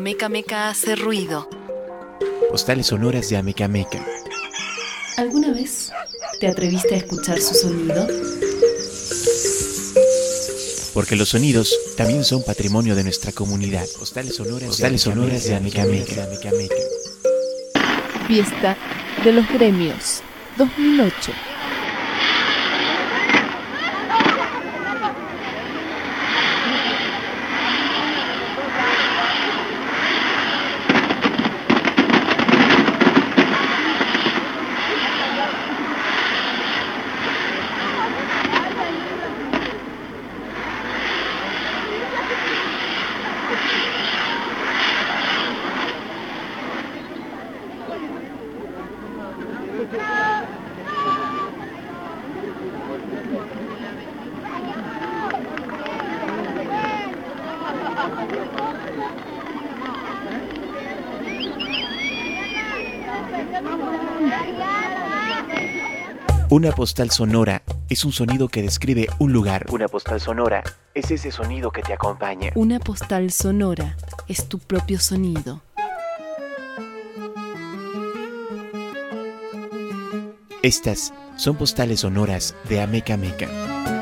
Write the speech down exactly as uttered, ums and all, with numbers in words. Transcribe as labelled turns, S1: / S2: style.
S1: Ameca Meca hace ruido.
S2: Postales sonoras de Ameca Meca.
S3: ¿Alguna vez te atreviste a escuchar su sonido?
S2: Porque los sonidos también son patrimonio de nuestra comunidad. Postales sonoras, Postales sonoras de Ameca Meca.
S4: Fiesta de los Gremios dos mil ocho.
S2: Una postal sonora es un sonido que describe un lugar. Una postal sonora es ese sonido que te acompaña.
S4: Una postal sonora es tu propio sonido.
S2: Estas son postales sonoras de Ameca Meca.